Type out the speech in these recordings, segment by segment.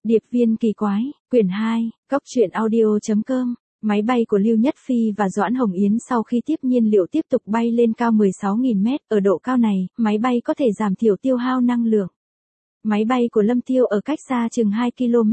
Điệp viên kỳ quái, quyển 2, Cóc truyện audio.com. Máy bay của Lưu Nhất Phi và Doãn Hồng Yến sau khi tiếp nhiên liệu tiếp tục bay lên cao 16.000 mét, ở độ cao này, máy bay có thể giảm thiểu tiêu hao năng lượng. Máy bay của Lâm Tiêu ở cách xa chừng 2 km.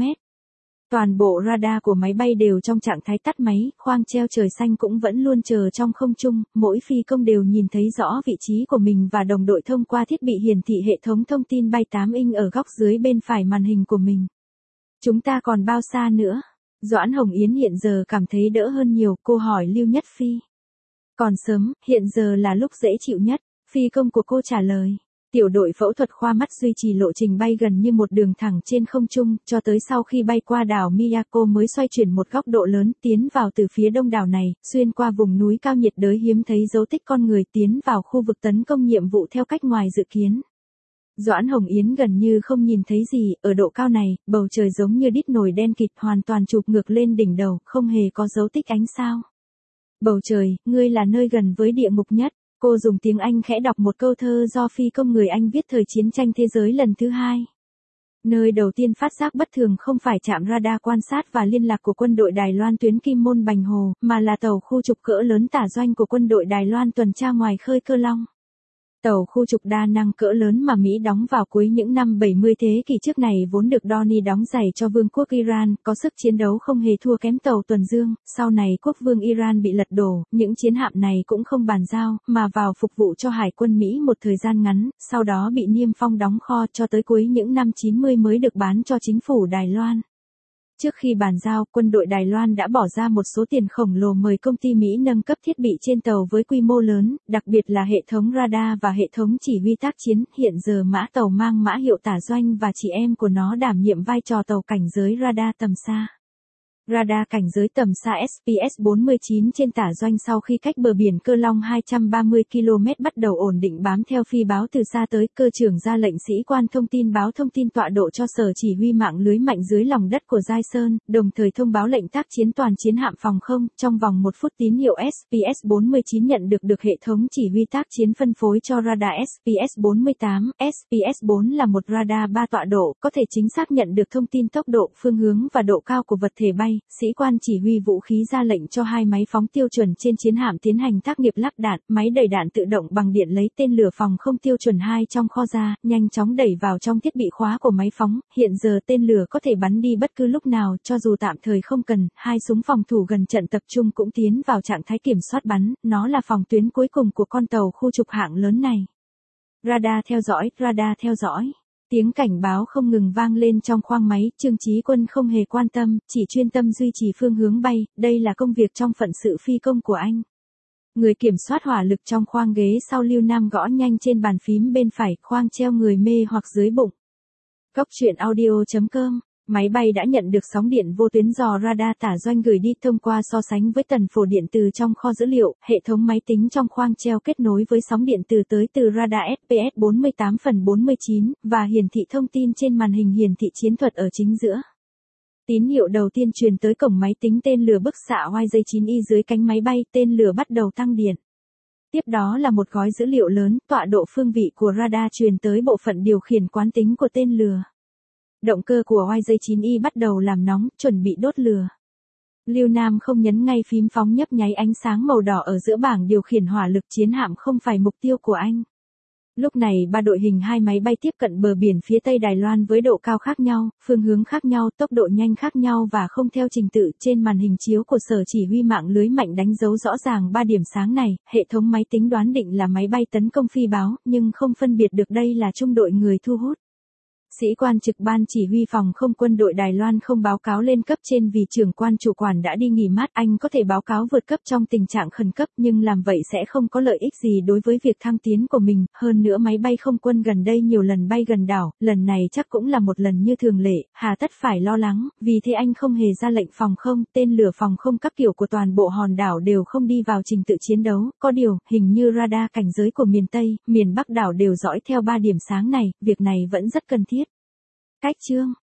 Toàn bộ radar của máy bay đều trong trạng thái tắt máy, khoang treo trời xanh cũng vẫn luôn chờ trong không trung, mỗi phi công đều nhìn thấy rõ vị trí của mình và đồng đội thông qua thiết bị hiển thị hệ thống thông tin bay 8 inch ở góc dưới bên phải màn hình của mình. Chúng ta còn bao xa nữa? Doãn Hồng Yến hiện giờ cảm thấy đỡ hơn nhiều, cô hỏi Lưu Nhất Phi. Còn sớm, hiện giờ là lúc dễ chịu nhất, phi công của cô trả lời. Tiểu đội phẫu thuật khoa mắt duy trì lộ trình bay gần như một đường thẳng trên không trung, cho tới sau khi bay qua đảo Miyako mới xoay chuyển một góc độ lớn tiến vào từ phía đông đảo này, xuyên qua vùng núi cao nhiệt đới hiếm thấy dấu tích con người tiến vào khu vực tấn công nhiệm vụ theo cách ngoài dự kiến. Doãn Hồng Yến gần như không nhìn thấy gì, ở độ cao này, bầu trời giống như đít nồi đen kịt hoàn toàn chụp ngược lên đỉnh đầu, không hề có dấu tích ánh sao. Bầu trời, ngươi là nơi gần với địa ngục nhất. Cô dùng tiếng Anh khẽ đọc một câu thơ do phi công người Anh viết thời chiến tranh thế giới lần thứ 2. Nơi đầu tiên phát giác bất thường không phải trạm radar quan sát và liên lạc của quân đội Đài Loan tuyến Kim Môn Bành Hồ, mà là tàu khu trục cỡ lớn tả doanh của quân đội Đài Loan tuần tra ngoài khơi Cơ Long. Tàu khu trục đa năng cỡ lớn mà Mỹ đóng vào cuối những năm 70 thế kỷ trước này vốn được Donnie đóng giày cho Vương quốc Iran, có sức chiến đấu không hề thua kém tàu tuần dương, sau này quốc vương Iran bị lật đổ, những chiến hạm này cũng không bàn giao, mà vào phục vụ cho hải quân Mỹ một thời gian ngắn, sau đó bị niêm phong đóng kho cho tới cuối những năm 90 mới được bán cho chính phủ Đài Loan. Trước khi bàn giao, quân đội Đài Loan đã bỏ ra một số tiền khổng lồ mời công ty Mỹ nâng cấp thiết bị trên tàu với quy mô lớn, đặc biệt là hệ thống radar và hệ thống chỉ huy tác chiến. Hiện giờ mã tàu mang mã hiệu tả doanh và chị em của nó đảm nhiệm vai trò tàu cảnh giới radar tầm xa. Radar cảnh giới tầm xa SPS-49 trên tả doanh sau khi cách bờ biển Cơ Long 230 km bắt đầu ổn định bám theo phi báo từ xa tới, cơ trưởng ra lệnh sĩ quan thông tin báo thông tin tọa độ cho sở chỉ huy mạng lưới mạnh dưới lòng đất của Giai Sơn, đồng thời thông báo lệnh tác chiến toàn chiến hạm phòng không, trong vòng 1 phút tín hiệu SPS-49 nhận được hệ thống chỉ huy tác chiến phân phối cho radar SPS-48, SPS-4 là một radar 3 tọa độ, có thể chính xác nhận được thông tin tốc độ, phương hướng và độ cao của vật thể bay. Sĩ quan chỉ huy vũ khí ra lệnh cho 2 máy phóng tiêu chuẩn trên chiến hạm tiến hành tác nghiệp lắp đạn, máy đẩy đạn tự động bằng điện lấy tên lửa phòng không tiêu chuẩn 2 trong kho ra, nhanh chóng đẩy vào trong thiết bị khóa của máy phóng. Hiện giờ tên lửa có thể bắn đi bất cứ lúc nào, cho dù tạm thời không cần. 2 súng phòng thủ gần trận tập trung cũng tiến vào trạng thái kiểm soát bắn, nó là phòng tuyến cuối cùng của con tàu khu trục hạng lớn này. Radar theo dõi. Tiếng cảnh báo không ngừng vang lên trong khoang máy, Trương Chí Quân không hề quan tâm, chỉ chuyên tâm duy trì phương hướng bay, đây là công việc trong phận sự phi công của anh. Người kiểm soát hỏa lực trong khoang ghế sau Lưu Nam gõ nhanh trên bàn phím bên phải, khoang treo người mê hoặc dưới bụng. Cóc truyện audio.com. Máy bay đã nhận được sóng điện vô tuyến do radar tả doanh gửi đi thông qua so sánh với tần phổ điện từ trong kho dữ liệu, hệ thống máy tính trong khoang treo kết nối với sóng điện từ tới từ radar SPS-48/49, và hiển thị thông tin trên màn hình hiển thị chiến thuật ở chính giữa. Tín hiệu đầu tiên truyền tới cổng máy tính tên lửa bức xạ YJ-9Y dưới cánh máy bay, tên lửa bắt đầu tăng điện. Tiếp đó là một gói dữ liệu lớn, tọa độ phương vị của radar truyền tới bộ phận điều khiển quán tính của tên lửa. Động cơ của YJ-9Y bắt đầu làm nóng, chuẩn bị đốt lửa. Lưu Nam không nhấn ngay phím phóng nhấp nháy ánh sáng màu đỏ ở giữa bảng điều khiển hỏa lực, chiến hạm không phải mục tiêu của anh. Lúc này 3 đội hình 2 máy bay tiếp cận bờ biển phía Tây Đài Loan với độ cao khác nhau, phương hướng khác nhau, tốc độ nhanh khác nhau và không theo trình tự. Trên màn hình chiếu của sở chỉ huy mạng lưới mạnh đánh dấu rõ ràng 3 điểm sáng này, hệ thống máy tính đoán định là máy bay tấn công phi báo, nhưng không phân biệt được đây là trung đội người thu hút. Sĩ quan trực ban chỉ huy phòng không quân đội Đài Loan không báo cáo lên cấp trên vì trưởng quan chủ quản đã đi nghỉ mát. Anh có thể báo cáo vượt cấp trong tình trạng khẩn cấp, nhưng làm vậy sẽ không có lợi ích gì đối với việc thăng tiến của mình. Hơn nữa máy bay không quân gần đây nhiều lần bay gần đảo, lần này chắc cũng là một lần như thường lệ, hà tất phải lo lắng, vì thế anh không hề ra lệnh phòng không, tên lửa phòng không các kiểu của toàn bộ hòn đảo đều không đi vào trình tự chiến đấu. Có điều, hình như radar cảnh giới của miền Tây, miền Bắc đảo đều dõi theo 3 điểm sáng này, việc này vẫn rất cần thiết. Cách chương